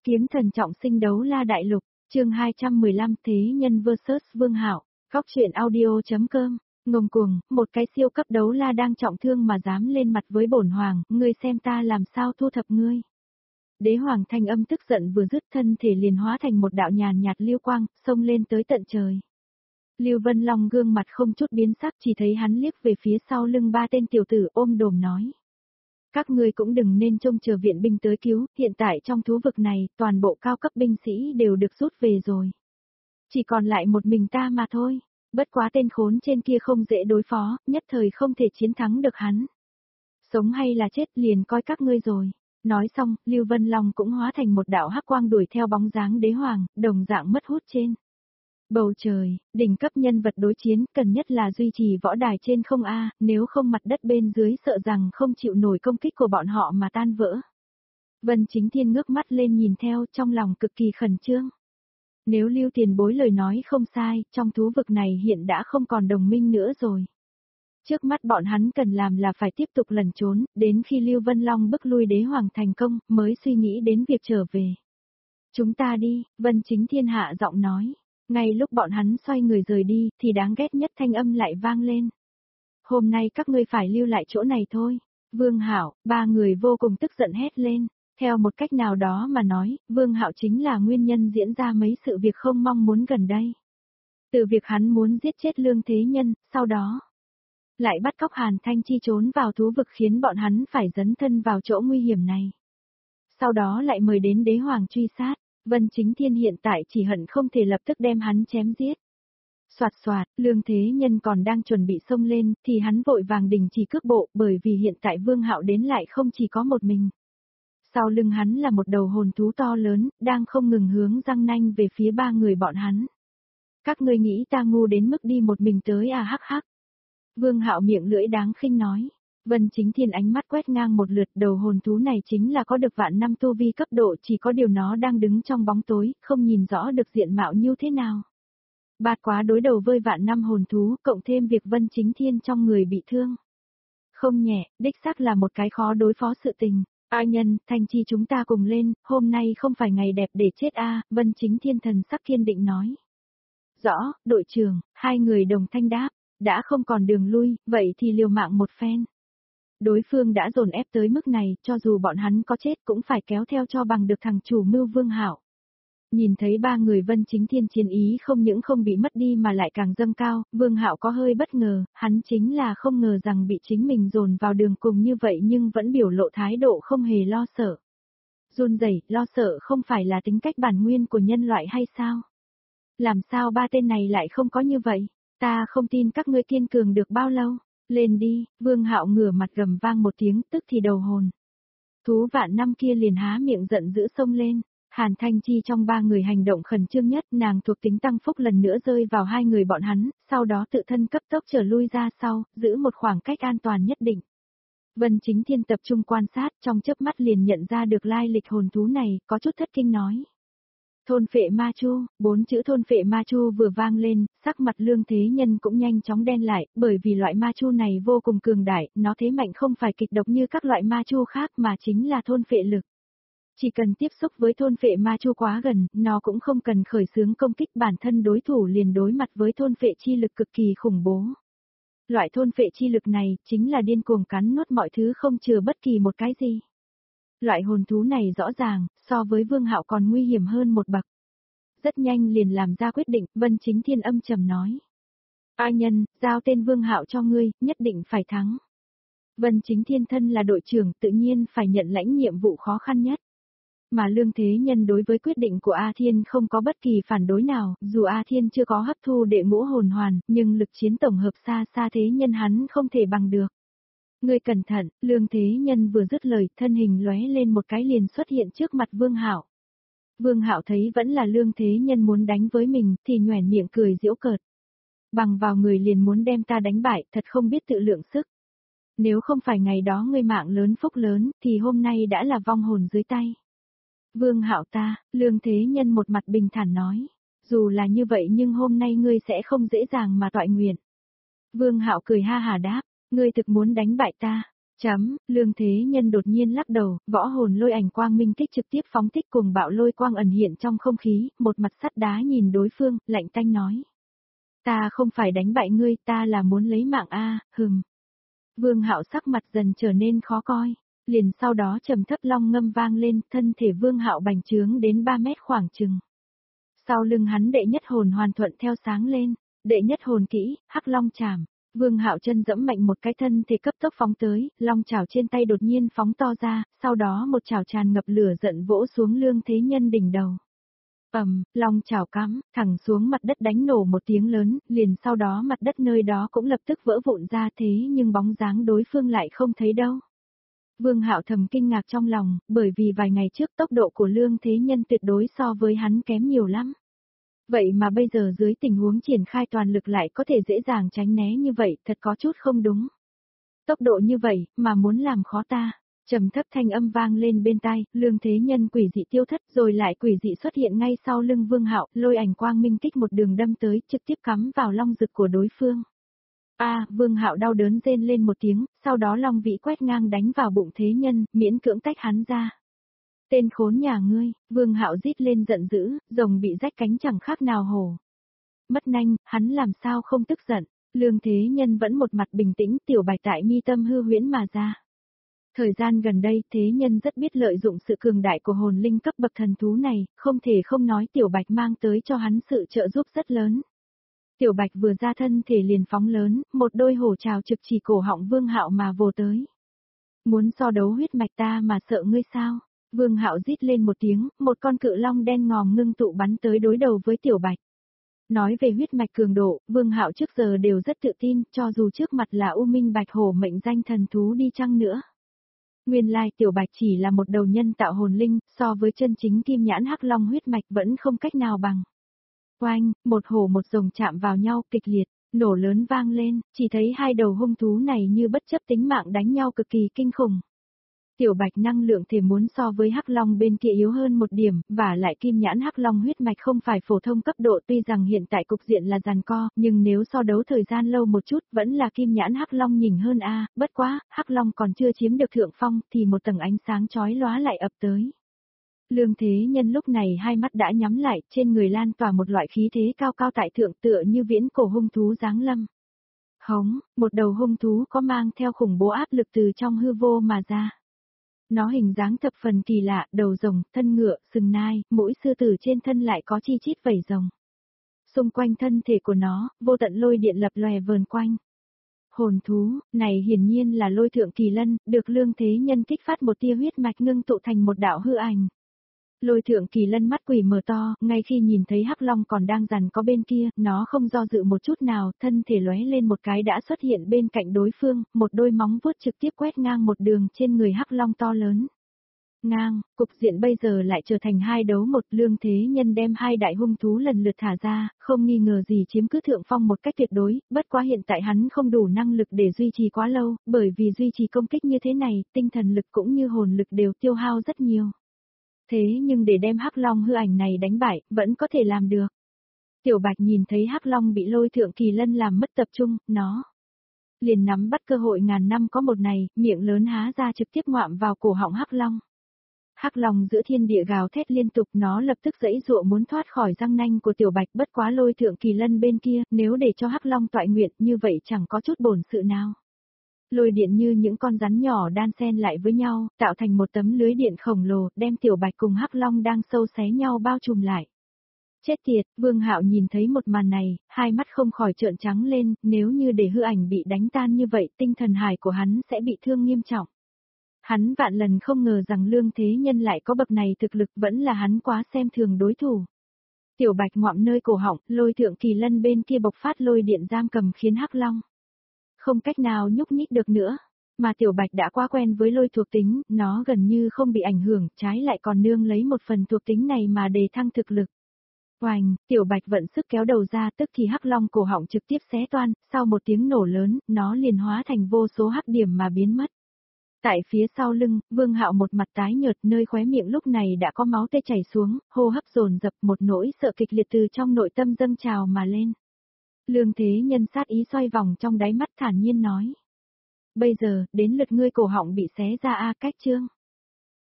Kiếm thần trọng sinh đấu la đại lục, chương 215 Thế nhân vs Vương Hạo, góc truyện audio.com. Ngông cuồng, một cái siêu cấp đấu la đang trọng thương mà dám lên mặt với bổn hoàng, ngươi xem ta làm sao thu thập ngươi. Đế hoàng thanh âm tức giận vừa dứt, thân thể liền hóa thành một đạo nhàn nhạt lưu quang, xông lên tới tận trời. Lưu Vân Long gương mặt không chút biến sắc, chỉ thấy hắn liếc về phía sau lưng ba tên tiểu tử ôm đồm nói. Các ngươi cũng đừng nên trông chờ viện binh tới cứu, hiện tại trong thú vực này, toàn bộ cao cấp binh sĩ đều được rút về rồi. Chỉ còn lại một mình ta mà thôi, bất quá tên khốn trên kia không dễ đối phó, nhất thời không thể chiến thắng được hắn. Sống hay là chết liền coi các ngươi rồi. Nói xong, Lưu Vân Long cũng hóa thành một đạo hắc quang đuổi theo bóng dáng đế hoàng, đồng dạng mất hút trên bầu trời, đỉnh cấp nhân vật đối chiến, cần nhất là duy trì võ đài trên không a, nếu không mặt đất bên dưới sợ rằng không chịu nổi công kích của bọn họ mà tan vỡ. Vân Chính Thiên ngước mắt lên nhìn theo, trong lòng cực kỳ khẩn trương. Nếu Lưu tiền bối lời nói không sai, trong thú vực này hiện đã không còn đồng minh nữa rồi. Trước mắt bọn hắn cần làm là phải tiếp tục lẩn trốn, đến khi Lưu Vân Long bức lui đế hoàng thành công, mới suy nghĩ đến việc trở về. Chúng ta đi, Vân Chính Thiên hạ giọng nói. Ngay lúc bọn hắn xoay người rời đi, thì đáng ghét nhất thanh âm lại vang lên. Hôm nay các ngươi phải lưu lại chỗ này thôi. Vương Hạo, ba người vô cùng tức giận hét lên. Theo một cách nào đó mà nói, Vương Hạo chính là nguyên nhân diễn ra mấy sự việc không mong muốn gần đây. Từ việc hắn muốn giết chết Lương Thế Nhân, sau đó lại bắt cóc Hàn Thanh Chi trốn vào thú vực khiến bọn hắn phải dấn thân vào chỗ nguy hiểm này. Sau đó lại mời đến đế hoàng truy sát. Vân Chính Thiên hiện tại chỉ hận không thể lập tức đem hắn chém giết. Soạt soạt, Lương Thế Nhân còn đang chuẩn bị xông lên, thì hắn vội vàng đình chỉ cước bộ, bởi vì hiện tại Vương Hạo đến lại không chỉ có một mình. Sau lưng hắn là một đầu hồn thú to lớn, đang không ngừng hướng răng nanh về phía ba người bọn hắn. Các ngươi nghĩ ta ngu đến mức đi một mình tới à, hắc hắc. Vương Hạo miệng lưỡi đáng khinh nói. Vân Chính Thiên ánh mắt quét ngang một lượt, đầu hồn thú này chính là có được vạn năm tu vi cấp độ, chỉ có điều nó đang đứng trong bóng tối, không nhìn rõ được diện mạo như thế nào. Bạt quá đối đầu với vạn năm hồn thú, cộng thêm việc Vân Chính Thiên trong người bị thương. Không nhẹ, đích xác là một cái khó đối phó sự tình. A Nhân, Thanh Chi chúng ta cùng lên, hôm nay không phải ngày đẹp để chết a, Vân Chính Thiên thần sắc kiên định nói. Rõ, đội trưởng, hai người đồng thanh đáp, đã không còn đường lui, vậy thì liều mạng một phen. Đối phương đã dồn ép tới mức này, cho dù bọn hắn có chết cũng phải kéo theo cho bằng được thằng chủ mưu Vương Hạo. Nhìn thấy ba người Vân Chính Thiên chiến ý không những không bị mất đi mà lại càng dâng cao, Vương Hạo có hơi bất ngờ, hắn chính là không ngờ rằng bị chính mình dồn vào đường cùng như vậy nhưng vẫn biểu lộ thái độ không hề lo sợ. Run rẩy, lo sợ không phải là tính cách bản nguyên của nhân loại hay sao? Làm sao ba tên này lại không có như vậy? Ta không tin các ngươi kiên cường được bao lâu. Lên đi, Vương Hạo ngửa mặt gầm vang một tiếng, tức thì đầu hồn. Thú vạn năm kia liền há miệng giận dữ xông lên. Hàn Thanh Chi trong ba người hành động khẩn trương nhất, nàng thuộc tính tăng phúc lần nữa rơi vào hai người bọn hắn, sau đó tự thân cấp tốc trở lui ra sau, giữ một khoảng cách an toàn nhất định. Vân Chính Thiên tập trung quan sát, trong chớp mắt liền nhận ra được lai lịch hồn thú này, có chút thất kinh nói. Thôn phệ ma chu, 4 chữ thôn phệ ma chu vừa vang lên, sắc mặt Lương Thế Nhân cũng nhanh chóng đen lại, bởi vì loại ma chu này vô cùng cường đại, nó thế mạnh không phải kịch độc như các loại ma chu khác mà chính là thôn phệ lực. Chỉ cần tiếp xúc với thôn phệ ma chu quá gần, nó cũng không cần khởi xướng công kích, bản thân đối thủ liền đối mặt với thôn phệ chi lực cực kỳ khủng bố. Loại thôn phệ chi lực này chính là điên cuồng cắn nuốt mọi thứ không chừa bất kỳ một cái gì. Loại hồn thú này rõ ràng, so với Vương Hạo còn nguy hiểm hơn một bậc. Rất nhanh liền làm ra quyết định, Vân Chính Thiên âm trầm nói. A Nhân, giao tên Vương Hạo cho ngươi, nhất định phải thắng. Vân Chính Thiên thân là đội trưởng, tự nhiên phải nhận lãnh nhiệm vụ khó khăn nhất. Mà Lương Thế Nhân đối với quyết định của A Thiên không có bất kỳ phản đối nào, dù A Thiên chưa có hấp thu đệ ngũ hồn hoàn, nhưng lực chiến tổng hợp xa xa Thế Nhân hắn không thể bằng được. Ngươi cẩn thận, Lương Thế Nhân vừa dứt lời, thân hình lóe lên một cái liền xuất hiện trước mặt Vương Hạo. Vương Hạo thấy vẫn là Lương Thế Nhân muốn đánh với mình, thì nhoẻn miệng cười giễu cợt. Bằng vào người liền muốn đem ta đánh bại, thật không biết tự lượng sức. Nếu không phải ngày đó ngươi mạng lớn phúc lớn, thì hôm nay đã là vong hồn dưới tay. Vương Hạo ta, Lương Thế Nhân một mặt bình thản nói, dù là như vậy nhưng hôm nay ngươi sẽ không dễ dàng mà toại nguyện. Vương Hạo cười ha hà đáp, ngươi thực muốn đánh bại ta, Lương Thế Nhân đột nhiên lắc đầu, võ hồn lôi ảnh quang minh kích trực tiếp phóng thích cùng bạo lôi quang ẩn hiện trong không khí, một mặt sắt đá nhìn đối phương, lạnh tanh nói. Ta không phải đánh bại ngươi, ta là muốn lấy mạng a, hừm. Vương Hạo sắc mặt dần trở nên khó coi, liền sau đó trầm thấp long ngâm vang lên, thân thể Vương Hạo bành trướng đến 3 mét khoảng chừng. Sau lưng hắn đệ nhất hồn hoàn thuận theo sáng lên, đệ nhất hồn kỹ, Hắc Long Chảm. Vương Hạo chân dẫm mạnh một cái thân thể cấp tốc phóng tới, long chảo trên tay đột nhiên phóng to ra, sau đó một chảo tràn ngập lửa giận vỗ xuống Lương Thế Nhân đỉnh đầu. Long chảo cắm, thẳng xuống mặt đất đánh nổ một tiếng lớn, liền sau đó mặt đất nơi đó cũng lập tức vỡ vụn ra thế nhưng bóng dáng đối phương lại không thấy đâu. Vương Hạo thầm kinh ngạc trong lòng, bởi vì vài ngày trước tốc độ của Lương Thế Nhân tuyệt đối so với hắn kém nhiều lắm. Vậy mà bây giờ dưới tình huống triển khai toàn lực lại có thể dễ dàng tránh né như vậy, thật có chút không đúng. Tốc độ như vậy, mà muốn làm khó ta. Trầm thấp thanh âm vang lên bên tai, Lương Thế Nhân quỷ dị tiêu thất rồi lại quỷ dị xuất hiện ngay sau lưng Vương Hạo, lôi ảnh quang minh kích một đường đâm tới, trực tiếp cắm vào long rực của đối phương. Vương Hạo đau đớn rên lên một tiếng, sau đó long vĩ quét ngang đánh vào bụng Thế Nhân, miễn cưỡng tách hắn ra. Tên khốn nhà ngươi, Vương Hạo rít lên giận dữ, rồng bị rách cánh chẳng khác nào hổ. Mất nanh, hắn làm sao không tức giận, Lương Thế Nhân vẫn một mặt bình tĩnh, tiểu bạch tại mi tâm hư huyễn mà ra. Thời gian gần đây, Thế Nhân rất biết lợi dụng sự cường đại của hồn linh cấp bậc thần thú này, không thể không nói tiểu bạch mang tới cho hắn sự trợ giúp rất lớn. Tiểu bạch vừa ra thân thể liền phóng lớn, một đôi hổ trào trực chỉ cổ họng Vương Hạo mà vồ tới. Muốn so đấu huyết mạch ta mà sợ ngươi sao? Vương Hạo rít lên một tiếng, một con cự long đen ngòm ngưng tụ bắn tới đối đầu với tiểu bạch. Nói về huyết mạch cường độ, Vương Hạo trước giờ đều rất tự tin, cho dù trước mặt là U Minh Bạch Hổ mệnh danh thần thú đi chăng nữa. Nguyên lai tiểu bạch chỉ là một đầu nhân tạo hồn linh, so với chân chính kim nhãn hắc long huyết mạch vẫn không cách nào bằng. Oanh, một hổ một rồng chạm vào nhau kịch liệt, nổ lớn vang lên, chỉ thấy hai đầu hung thú này như bất chấp tính mạng đánh nhau cực kỳ kinh khủng. Tiểu bạch năng lượng thể muốn so với hắc long bên kia yếu hơn một điểm, và lại kim nhãn hắc long huyết mạch không phải phổ thông cấp độ, tuy rằng hiện tại cục diện là giằng co, nhưng nếu so đấu thời gian lâu một chút vẫn là kim nhãn hắc long nhỉnh hơn bất quá, hắc long còn chưa chiếm được thượng phong thì một tầng ánh sáng chói lóa lại ập tới. Lương Thế Nhân lúc này hai mắt đã nhắm lại, trên người lan tỏa một loại khí thế cao cao tại thượng tựa như viễn cổ hung thú giáng lâm. Hống, một đầu hung thú có mang theo khủng bố áp lực từ trong hư vô mà ra. Nó hình dáng thập phần kỳ lạ, đầu rồng, thân ngựa, sừng nai, mũi sư tử trên thân lại có chi chít vảy rồng. Xung quanh thân thể của nó, vô tận lôi điện lập lòe vờn quanh. Hồn thú, này hiển nhiên là lôi thượng kỳ lân, được Lương Thế Nhân kích phát một tia huyết mạch ngưng tụ thành một đạo hư ảnh. Lôi thượng kỳ lân mắt quỷ mở to, ngay khi nhìn thấy hắc long còn đang giằng có bên kia, nó không do dự một chút nào, thân thể lóe lên một cái đã xuất hiện bên cạnh đối phương, một đôi móng vuốt trực tiếp quét ngang một đường trên người hắc long to lớn. Ngang, cục diện bây giờ lại trở thành 2 đấu 1, Lương Thế Nhân đem hai đại hung thú lần lượt thả ra, không nghi ngờ gì chiếm cứ thượng phong một cách tuyệt đối, bất quá hiện tại hắn không đủ năng lực để duy trì quá lâu, bởi vì duy trì công kích như thế này, tinh thần lực cũng như hồn lực đều tiêu hao rất nhiều. Thế nhưng để đem hắc long hư ảnh này đánh bại, vẫn có thể làm được. Tiểu bạch nhìn thấy hắc long bị lôi thượng kỳ lân làm mất tập trung, nó liền nắm bắt cơ hội ngàn năm có một này, miệng lớn há ra trực tiếp ngoạm vào cổ họng hắc long. Hắc long giữa thiên địa gào thét liên tục, nó lập tức giãy giụa muốn thoát khỏi răng nanh của tiểu bạch, bất quá lôi thượng kỳ lân bên kia, nếu để cho hắc long toại nguyện như vậy chẳng có chút bổn sự nào. Lôi điện như những con rắn nhỏ đan xen lại với nhau, tạo thành một tấm lưới điện khổng lồ, đem tiểu bạch cùng hắc long đang sâu xé nhau bao trùm lại. Chết tiệt, Vương Hạo nhìn thấy một màn này, hai mắt không khỏi trợn trắng lên, nếu như để hư ảnh bị đánh tan như vậy, tinh thần hải của hắn sẽ bị thương nghiêm trọng. Hắn vạn lần không ngờ rằng Lương Thế Nhân lại có bậc này thực lực, vẫn là hắn quá xem thường đối thủ. Tiểu bạch ngoạm nơi cổ họng, lôi thượng kỳ lân bên kia bộc phát lôi điện giam cầm khiến hắc long không cách nào nhúc nhích được nữa, mà tiểu bạch đã quá quen với lôi thuộc tính, nó gần như không bị ảnh hưởng, trái lại còn nương lấy một phần thuộc tính này mà đề thăng thực lực. Oành, tiểu bạch vận sức kéo đầu ra, tức thì hắc long cổ họng trực tiếp xé toan, sau một tiếng nổ lớn, nó liền hóa thành vô số hắc điểm mà biến mất. Tại phía sau lưng, Vương Hạo một mặt tái nhợt, nơi khóe miệng lúc này đã có máu tươi chảy xuống, hô hấp dồn dập, một nỗi sợ kịch liệt từ trong nội tâm dâng trào mà lên. Lương Thế Nhân sát ý xoay vòng trong đáy mắt thản nhiên nói. Bây giờ, đến lượt ngươi cổ họng bị xé ra a, cách chương.